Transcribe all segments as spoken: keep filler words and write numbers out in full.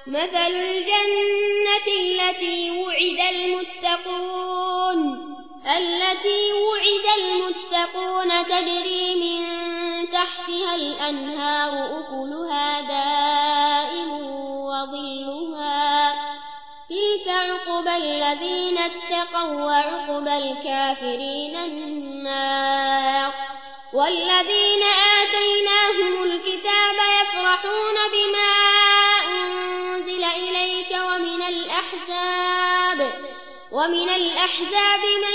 مثل الجنة التي وعد المتقون التي وعد المتقون تجري من تحتها الأنهار أكلها دائم وظلها تلك عقبى الذين اتقوا وعقبى الكافرين النار والذين آتيناهم الكتاب يفرحون بما أنزل إليك ومن الأحزاب ومن الأحزاب من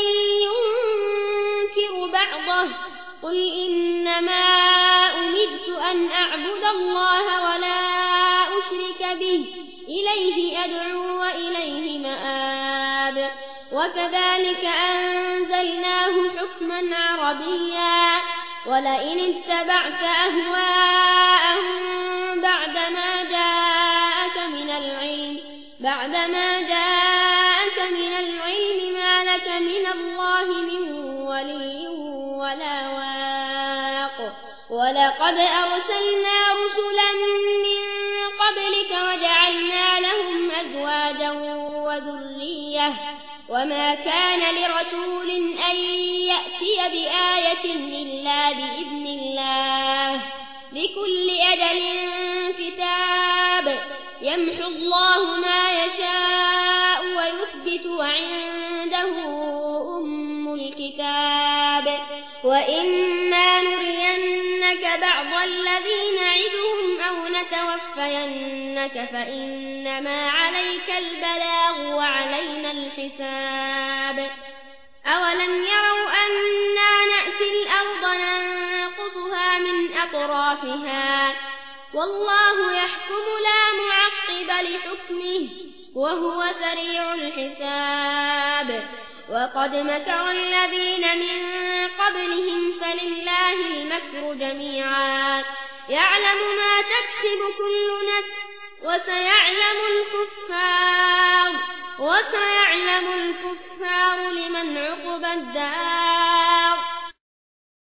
ينكر بعضه قل إنما أمرت أن أعبد الله ولا أشرك به إليه أدعو وإليه مآب وكذلك أنزلناه حكما عربيا ولئن اتبعت أهواءهم بعدما جاءك من العلم بعدما جاءك من العلم ما لك من الله من ولي ولا واق ولقد أرسلنا رسلا من قبلك وجعلنا لهم أزواجا وذرية وما كان لرسول أن يأتي بآية إلا بإذن الله لكل أجل كتاب يمحو الله ما يشاء ويثبت وعنده أم الكتاب وإما نرينك بعض الذي نعدهم أو نتوفينك فإنما عليك البلاغ وعلينا الحساب أولم يروا أنا نأتي الأرض ننقضها من أطرافها والله يحكم لا معقب لحكمه وهو سريع الحساب وقد مكر الذين من قبلهم فلله المكر جميعا يعلم ما تكسب كل نفس وسيعلم الكفار وسيعلم الكفار لمن عقبى الدار